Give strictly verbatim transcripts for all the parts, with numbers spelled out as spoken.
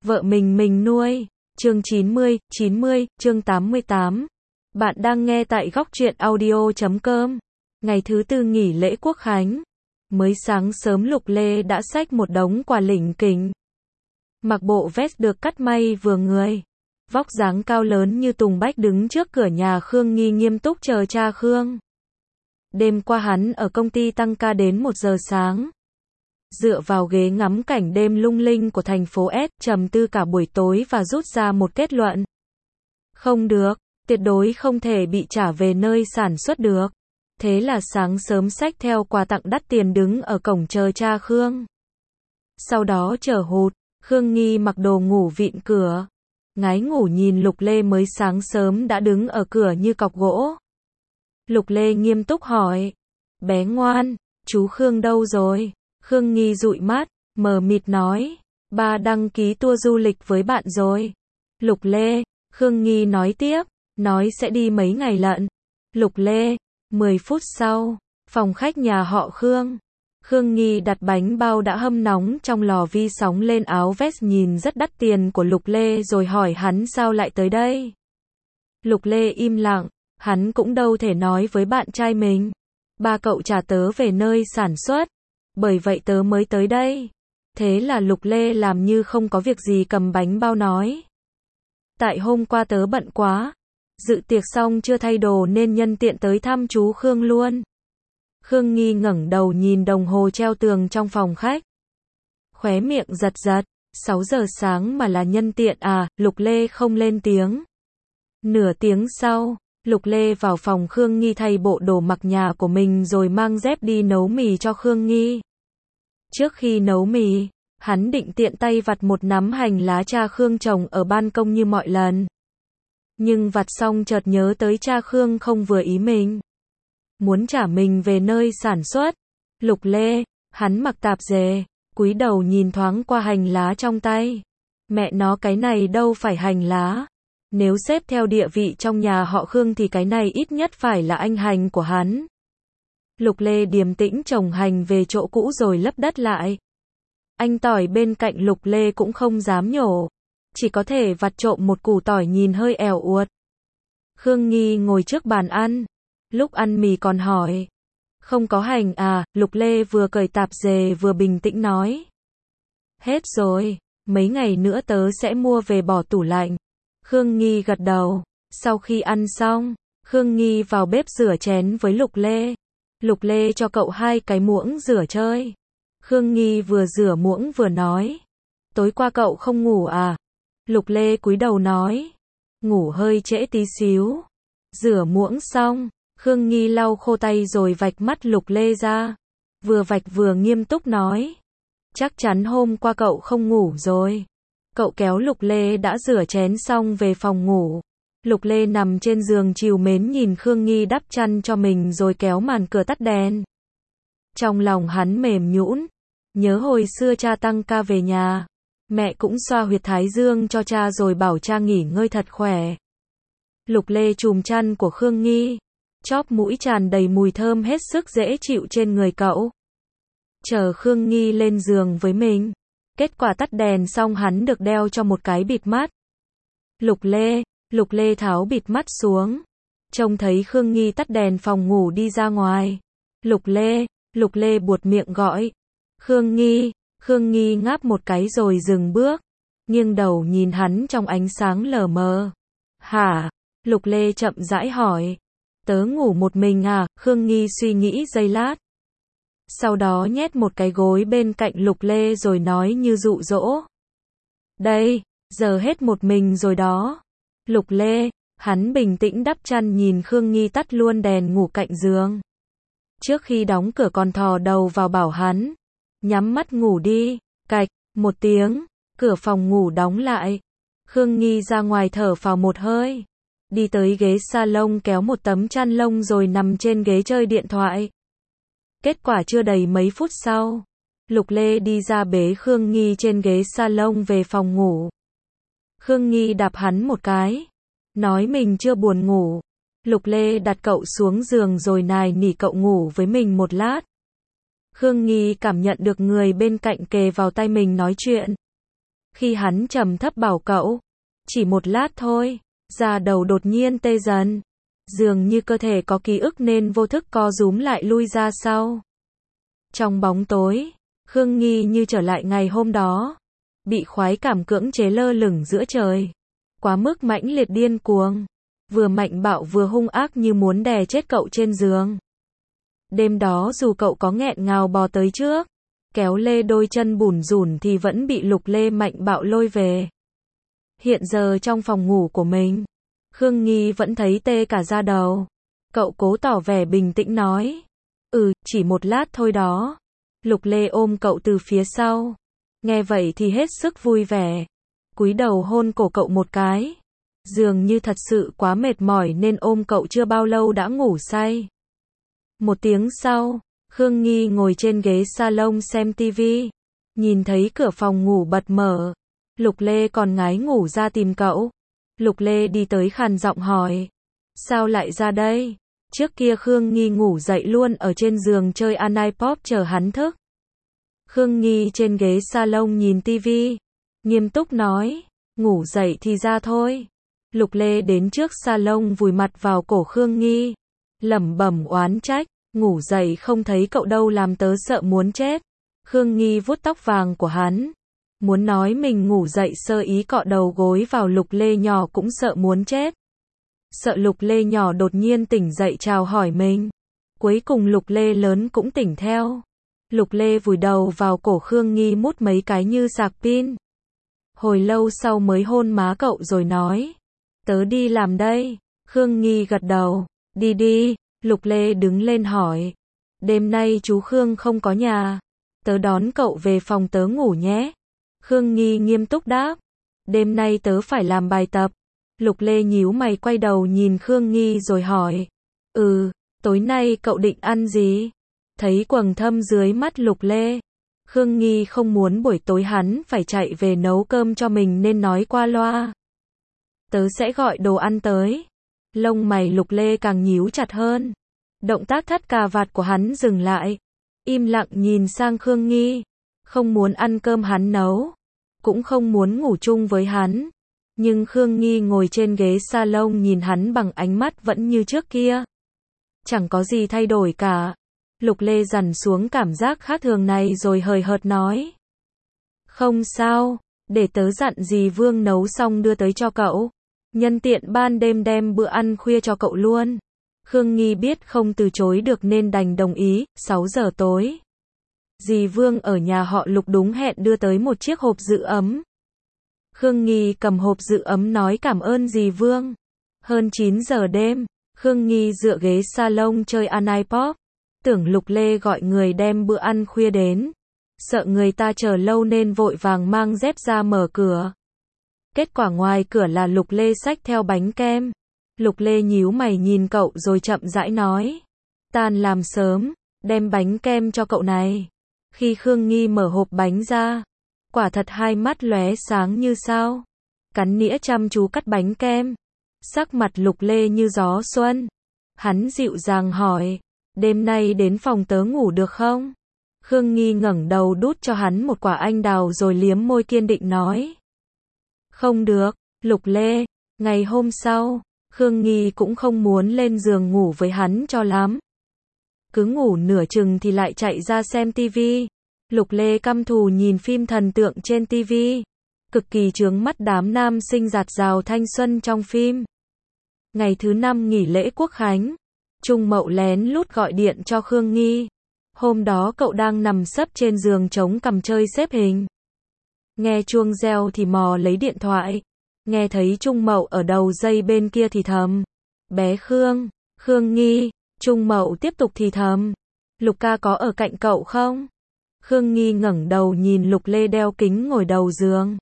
Vợ mình mình nuôi. Chương chín mươi, chín mươi, chương tám mươi tám. Bạn đang nghe tại góc truyện audio chấm com. Ngày thứ tư nghỉ lễ Quốc khánh. Mới sáng sớm Lục Lê đã xách một đống quà lỉnh kỉnh. Mặc bộ vest được cắt may vừa người. Vóc dáng cao lớn như Tùng Bách đứng trước cửa nhà Khương Nghi nghiêm túc chờ cha Khương. Đêm qua hắn ở công ty tăng ca đến một giờ sáng. Dựa vào ghế ngắm cảnh đêm lung linh của thành phố S, trầm tư cả buổi tối và rút ra một kết luận. Không được, tuyệt đối không thể bị trả về nơi sản xuất được. Thế là sáng sớm xách theo quà tặng đắt tiền đứng ở cổng chờ cha Khương. Sau đó chờ hụt, Khương Nghi mặc đồ ngủ vịn cửa. Ngái ngủ nhìn Lục Lê mới sáng sớm đã đứng ở cửa như cọc gỗ. Lục Lê nghiêm túc hỏi. Bé ngoan, chú Khương đâu rồi? Khương Nghi dụi mắt, mờ mịt nói. Ba đăng ký tour du lịch với bạn rồi. Lục Lê, Khương Nghi nói tiếp, nói sẽ đi mấy ngày lận. Lục Lê, mười phút sau, phòng khách nhà họ Khương. Khương Nghi đặt bánh bao đã hâm nóng trong lò vi sóng lên áo vest nhìn rất đắt tiền của Lục Lê rồi hỏi hắn sao lại tới đây. Lục Lê im lặng, hắn cũng đâu thể nói với bạn trai mình. Ba cậu trả tớ về nơi sản xuất, bởi vậy tớ mới tới đây. Thế là Lục Lê làm như không có việc gì cầm bánh bao nói. Tại hôm qua tớ bận quá, dự tiệc xong chưa thay đồ nên nhân tiện tới thăm chú Khương luôn. Khương Nghi ngẩng đầu nhìn đồng hồ treo tường trong phòng khách. Khóe miệng giật giật, sáu giờ sáng mà là nhân tiện à, Lục Lê không lên tiếng. Nửa tiếng sau, Lục Lê vào phòng Khương Nghi thay bộ đồ mặc nhà của mình rồi mang dép đi nấu mì cho Khương Nghi. Trước khi nấu mì, hắn định tiện tay vặt một nắm hành lá cha Khương trồng ở ban công như mọi lần. Nhưng vặt xong chợt nhớ tới cha Khương không vừa ý mình. Muốn trả mình về nơi sản xuất. Lục Lê, hắn mặc tạp dề, cúi đầu nhìn thoáng qua hành lá trong tay. Mẹ nó cái này đâu phải hành lá. Nếu xếp theo địa vị trong nhà họ Khương thì cái này ít nhất phải là anh hành của hắn. Lục Lê điềm tĩnh trồng hành về chỗ cũ rồi lấp đất lại. Anh tỏi bên cạnh Lục Lê cũng không dám nhổ. Chỉ có thể vặt trộm một củ tỏi nhìn hơi èo uột. Khương Nghi ngồi trước bàn ăn. Lúc ăn mì còn hỏi. Không có hành à, Lục Lê vừa cởi tạp dề vừa bình tĩnh nói. Hết rồi, mấy ngày nữa tớ sẽ mua về bỏ tủ lạnh. Khương Nghi gật đầu. Sau khi ăn xong, Khương Nghi vào bếp rửa chén với Lục Lê. Lục Lê cho cậu hai cái muỗng rửa chơi. Khương Nghi vừa rửa muỗng vừa nói. Tối qua cậu không ngủ à? Lục Lê cúi đầu nói. Ngủ hơi trễ tí xíu. Rửa muỗng xong, Khương Nghi lau khô tay rồi vạch mắt Lục Lê ra. Vừa vạch vừa nghiêm túc nói. Chắc chắn hôm qua cậu không ngủ rồi. Cậu kéo Lục Lê đã rửa chén xong về phòng ngủ. Lục Lê nằm trên giường trìu mến nhìn Khương Nghi đắp chăn cho mình rồi kéo màn cửa tắt đèn. Trong lòng hắn mềm nhũn, nhớ hồi xưa cha tăng ca về nhà, mẹ cũng xoa huyệt thái dương cho cha rồi bảo cha nghỉ ngơi thật khỏe. Lục Lê chùm chăn của Khương Nghi, chóp mũi tràn đầy mùi thơm hết sức dễ chịu trên người cậu. Chờ Khương Nghi lên giường với mình. Kết quả tắt đèn xong hắn được đeo cho một cái bịt mắt. Lục Lê, Lục Lê tháo bịt mắt xuống. Trông thấy Khương Nghi tắt đèn phòng ngủ đi ra ngoài. Lục Lê, Lục Lê buột miệng gọi. Khương Nghi, Khương Nghi ngáp một cái rồi dừng bước. Nghiêng đầu nhìn hắn trong ánh sáng lờ mờ. Hả? Lục Lê chậm rãi hỏi. Tớ ngủ một mình à? Khương Nghi suy nghĩ giây lát. Sau đó nhét một cái gối bên cạnh Lục Lê rồi nói như dụ dỗ. Đây, giờ hết một mình rồi đó. Lục Lê, hắn bình tĩnh đắp chăn nhìn Khương Nghi tắt luôn đèn ngủ cạnh giường. Trước khi đóng cửa còn thò đầu vào bảo hắn. Nhắm mắt ngủ đi, cạch, một tiếng, cửa phòng ngủ đóng lại. Khương Nghi ra ngoài thở phào một hơi. Đi tới ghế salon kéo một tấm chăn lông rồi nằm trên ghế chơi điện thoại. Kết quả chưa đầy mấy phút sau, Lục Lê đi ra bế Khương Nghi trên ghế salon về phòng ngủ. Khương Nghi đạp hắn một cái, nói mình chưa buồn ngủ. Lục Lê đặt cậu xuống giường rồi nài nỉ cậu ngủ với mình một lát. Khương Nghi cảm nhận được người bên cạnh kề vào tay mình nói chuyện. Khi hắn trầm thấp bảo cậu, chỉ một lát thôi, da đầu đột nhiên tê dần. Dường như cơ thể có ký ức nên vô thức co rúm lại lui ra sau. Trong bóng tối, Khương Nghi như trở lại ngày hôm đó. Bị khoái cảm cưỡng chế lơ lửng giữa trời. Quá mức mãnh liệt điên cuồng. Vừa mạnh bạo vừa hung ác như muốn đè chết cậu trên giường. Đêm đó dù cậu có nghẹn ngào bò tới trước, kéo lê đôi chân bủn rủn thì vẫn bị Lục Lê mạnh bạo lôi về. Hiện giờ trong phòng ngủ của mình, Khương Nghi vẫn thấy tê cả da đầu. Cậu cố tỏ vẻ bình tĩnh nói. Ừ, chỉ một lát thôi đó. Lục Lê ôm cậu từ phía sau. Nghe vậy thì hết sức vui vẻ. Cúi đầu hôn cổ cậu một cái. Dường như thật sự quá mệt mỏi nên ôm cậu chưa bao lâu đã ngủ say. Một tiếng sau, Khương Nghi ngồi trên ghế salon xem tivi. Nhìn thấy cửa phòng ngủ bật mở. Lục Lê còn ngái ngủ ra tìm cậu. Lục Lê đi tới khàn giọng hỏi. Sao lại ra đây? Trước kia Khương Nghi ngủ dậy luôn ở trên giường chơi an iPod chờ hắn thức. Khương Nghi trên ghế salon nhìn tivi. Nghiêm túc nói. Ngủ dậy thì ra thôi. Lục Lê đến trước salon vùi mặt vào cổ Khương Nghi. Lẩm bẩm oán trách. Ngủ dậy không thấy cậu đâu làm tớ sợ muốn chết. Khương Nghi vuốt tóc vàng của hắn. Muốn nói mình ngủ dậy sơ ý cọ đầu gối vào Lục Lê nhỏ cũng sợ muốn chết. Sợ Lục Lê nhỏ đột nhiên tỉnh dậy chào hỏi mình. Cuối cùng Lục Lê lớn cũng tỉnh theo. Lục Lê vùi đầu vào cổ Khương Nghi mút mấy cái như sạc pin. Hồi lâu sau mới hôn má cậu rồi nói. Tớ đi làm đây. Khương Nghi gật đầu. Đi đi. Lục Lê đứng lên hỏi. Đêm nay chú Khương không có nhà. Tớ đón cậu về phòng tớ ngủ nhé. Khương Nghi nghiêm túc đáp. Đêm nay tớ phải làm bài tập. Lục Lê nhíu mày quay đầu nhìn Khương Nghi rồi hỏi. Ừ, tối nay cậu định ăn gì? Thấy quầng thâm dưới mắt Lục Lê. Khương Nghi không muốn buổi tối hắn phải chạy về nấu cơm cho mình nên nói qua loa. Tớ sẽ gọi đồ ăn tới. Lông mày Lục Lê càng nhíu chặt hơn. Động tác thắt cà vạt của hắn dừng lại. Im lặng nhìn sang Khương Nghi. Không muốn ăn cơm hắn nấu. Cũng không muốn ngủ chung với hắn. Nhưng Khương Nghi ngồi trên ghế salon nhìn hắn bằng ánh mắt vẫn như trước kia. Chẳng có gì thay đổi cả. Lục Lê dằn xuống cảm giác khác thường này rồi hời hợt nói. Không sao, để tớ dặn dì Vương nấu xong đưa tới cho cậu. Nhân tiện ban đêm đem bữa ăn khuya cho cậu luôn. Khương Nghi biết không từ chối được nên đành đồng ý. Sáu giờ tối. Dì Vương ở nhà họ Lục đúng hẹn đưa tới một chiếc hộp giữ ấm. Khương Nghi cầm hộp giữ ấm nói cảm ơn dì Vương. Hơn chín giờ đêm, Khương Nghi dựa ghế salon chơi an iPod. Tưởng Lục Lê gọi người đem bữa ăn khuya đến. Sợ người ta chờ lâu nên vội vàng mang dép ra mở cửa. Kết quả ngoài cửa là Lục Lê xách theo bánh kem. Lục Lê nhíu mày nhìn cậu rồi chậm rãi nói. Tan làm sớm, đem bánh kem cho cậu này. Khi Khương Nghi mở hộp bánh ra, quả thật hai mắt lóe sáng như sao. Cắn nĩa chăm chú cắt bánh kem. Sắc mặt Lục Lê như gió xuân. Hắn dịu dàng hỏi. Đêm nay đến phòng tớ ngủ được không? Khương Nghi ngẩng đầu đút cho hắn một quả anh đào rồi liếm môi kiên định nói. Không được, Lục Lê. Ngày hôm sau, Khương Nghi cũng không muốn lên giường ngủ với hắn cho lắm. Cứ ngủ nửa chừng thì lại chạy ra xem tivi. Lục Lê căm thù nhìn phim thần tượng trên tivi. Cực kỳ chướng mắt đám nam sinh giạt rào thanh xuân trong phim. Ngày thứ năm nghỉ lễ Quốc Khánh. Trung Mậu lén lút gọi điện cho Khương Nghi. Hôm đó cậu đang nằm sấp trên giường chống cằm chơi xếp hình. Nghe chuông reo thì mò lấy điện thoại. Nghe thấy Trung Mậu ở đầu dây bên kia thì thầm. Bé Khương, Khương Nghi. Trung Mậu tiếp tục thì thầm. Lục ca có ở cạnh cậu không? Khương Nghi ngẩng đầu nhìn Lục Lê đeo kính ngồi đầu giường.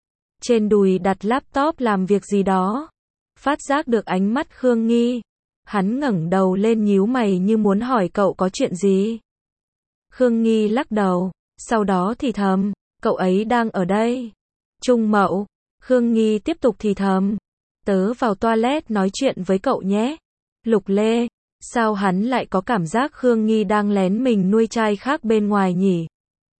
Trên đùi đặt laptop làm việc gì đó. Phát giác được ánh mắt Khương Nghi. Hắn ngẩng đầu lên nhíu mày như muốn hỏi cậu có chuyện gì. Khương Nghi lắc đầu. Sau đó thì thầm. Cậu ấy đang ở đây. Trung Mậu. Khương Nghi tiếp tục thì thầm. Tớ vào toilet nói chuyện với cậu nhé. Lục Lê. Sao hắn lại có cảm giác Khương Nghi đang lén mình nuôi trai khác bên ngoài nhỉ?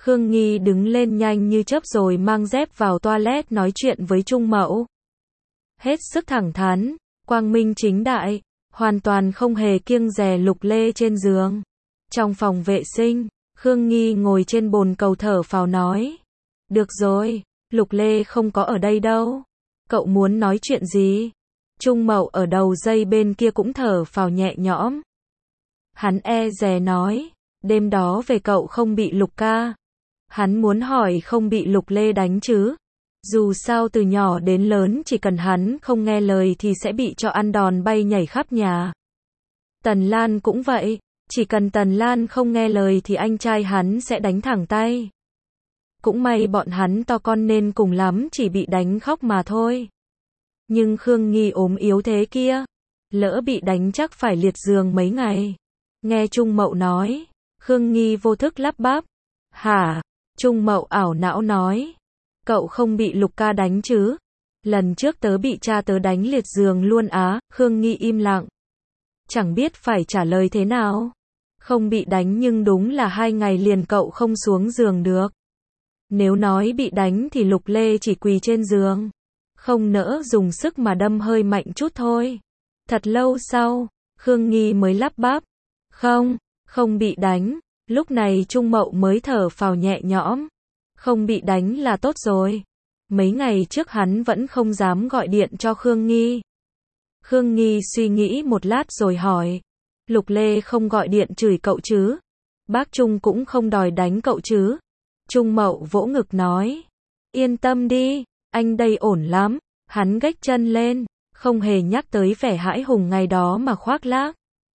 Khương Nghi đứng lên nhanh như chớp rồi mang dép vào toilet nói chuyện với Trung Mậu. Hết sức thẳng thắn, quang minh chính đại, hoàn toàn không hề kiêng dè Lục Lê trên giường. Trong phòng vệ sinh, Khương Nghi ngồi trên bồn cầu thở phào nói. Được rồi, Lục Lê không có ở đây đâu. Cậu muốn nói chuyện gì? Trung Mậu ở đầu dây bên kia cũng thở phào nhẹ nhõm. Hắn e dè nói, đêm đó về cậu không bị Lục ca. Hắn muốn hỏi không bị Lục Lê đánh chứ. Dù sao từ nhỏ đến lớn chỉ cần hắn không nghe lời thì sẽ bị cho ăn đòn bay nhảy khắp nhà. Tần Lan cũng vậy, chỉ cần Tần Lan không nghe lời thì anh trai hắn sẽ đánh thẳng tay. Cũng may bọn hắn to con nên cùng lắm chỉ bị đánh khóc mà thôi. Nhưng Khương Nghi ốm yếu thế kia, lỡ bị đánh chắc phải liệt giường mấy ngày. Nghe Trung Mậu nói, Khương Nghi vô thức lắp bắp. Hả? Trung Mậu ảo não nói. Cậu không bị Lục ca đánh chứ? Lần trước tớ bị cha tớ đánh liệt giường luôn á. Khương Nghi im lặng. Chẳng biết phải trả lời thế nào. Không bị đánh nhưng đúng là hai ngày liền cậu không xuống giường được. Nếu nói bị đánh thì Lục Lê chỉ quỳ trên giường. Không nỡ dùng sức mà đâm hơi mạnh chút thôi. Thật lâu sau, Khương Nghi mới lắp bắp. Không, không bị đánh. Lúc này Trung Mậu mới thở phào nhẹ nhõm. Không bị đánh là tốt rồi. Mấy ngày trước hắn vẫn không dám gọi điện cho Khương Nghi. Khương Nghi suy nghĩ một lát rồi hỏi. Lục Lê không gọi điện chửi cậu chứ? Bác Trung cũng không đòi đánh cậu chứ? Trung Mậu vỗ ngực nói. Yên tâm đi, anh đây ổn lắm. Hắn gách chân lên, không hề nhắc tới vẻ hãi hùng ngày đó mà khoác lác.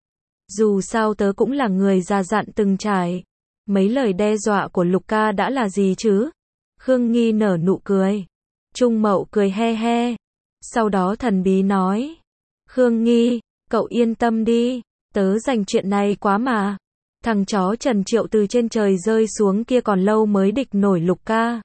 Dù sao tớ cũng là người già dặn từng trải. Mấy lời đe dọa của Lục ca đã là gì chứ? Khương Nghi nở nụ cười. Trung Mậu cười he he. Sau đó thần bí nói. Khương Nghi, cậu yên tâm đi. Tớ dành chuyện này quá mà. Thằng chó Trần Triệu từ trên trời rơi xuống kia còn lâu mới địch nổi Lục ca.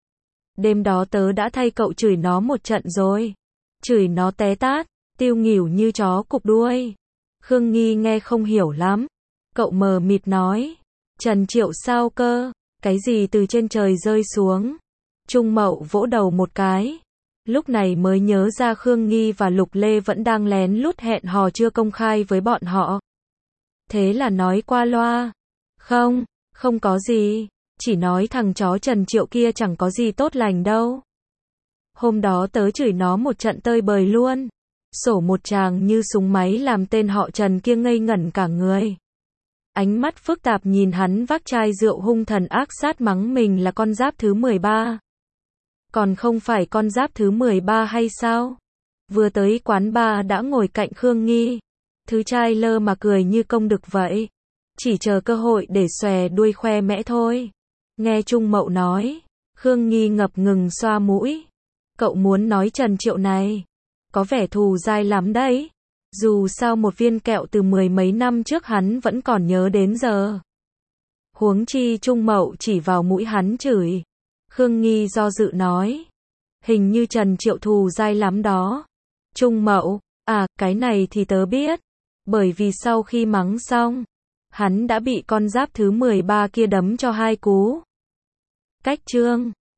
Đêm đó tớ đã thay cậu chửi nó một trận rồi. Chửi nó té tát, tiêu nghỉu như chó cụp đuôi. Khương Nghi nghe không hiểu lắm. Cậu mờ mịt nói. Trần Triệu sao cơ? Cái gì từ trên trời rơi xuống? Trung Mậu vỗ đầu một cái. Lúc này mới nhớ ra Khương Nghi và Lục Lê vẫn đang lén lút hẹn hò chưa công khai với bọn họ. Thế là nói qua loa. Không, không có gì. Chỉ nói thằng chó Trần Triệu kia chẳng có gì tốt lành đâu. Hôm đó tớ chửi nó một trận tơi bời luôn. Sổ một tràng như súng máy làm tên họ Trần kia ngây ngẩn cả người. Ánh mắt phức tạp nhìn hắn vác chai rượu hung thần ác sát mắng mình là con giáp thứ mười ba. Còn không phải con giáp thứ mười ba hay sao? Vừa tới quán bar đã ngồi cạnh Khương Nghi. Thứ trai lơ mà cười như công đực vậy. Chỉ chờ cơ hội để xòe đuôi khoe mẽ thôi. Nghe Trung Mậu nói, Khương Nghi ngập ngừng xoa mũi. Cậu muốn nói Trần Triệu này, có vẻ thù dai lắm đấy. Dù sao một viên kẹo từ mười mấy năm trước hắn vẫn còn nhớ đến giờ. Huống chi Trung Mậu chỉ vào mũi hắn chửi. Khương Nghi do dự nói. Hình như Trần Triệu thù dai lắm đó. Trung Mậu, à, cái này thì tớ biết. Bởi vì sau khi mắng xong, hắn đã bị con giáp thứ mười ba kia đấm cho hai cú. Cách chương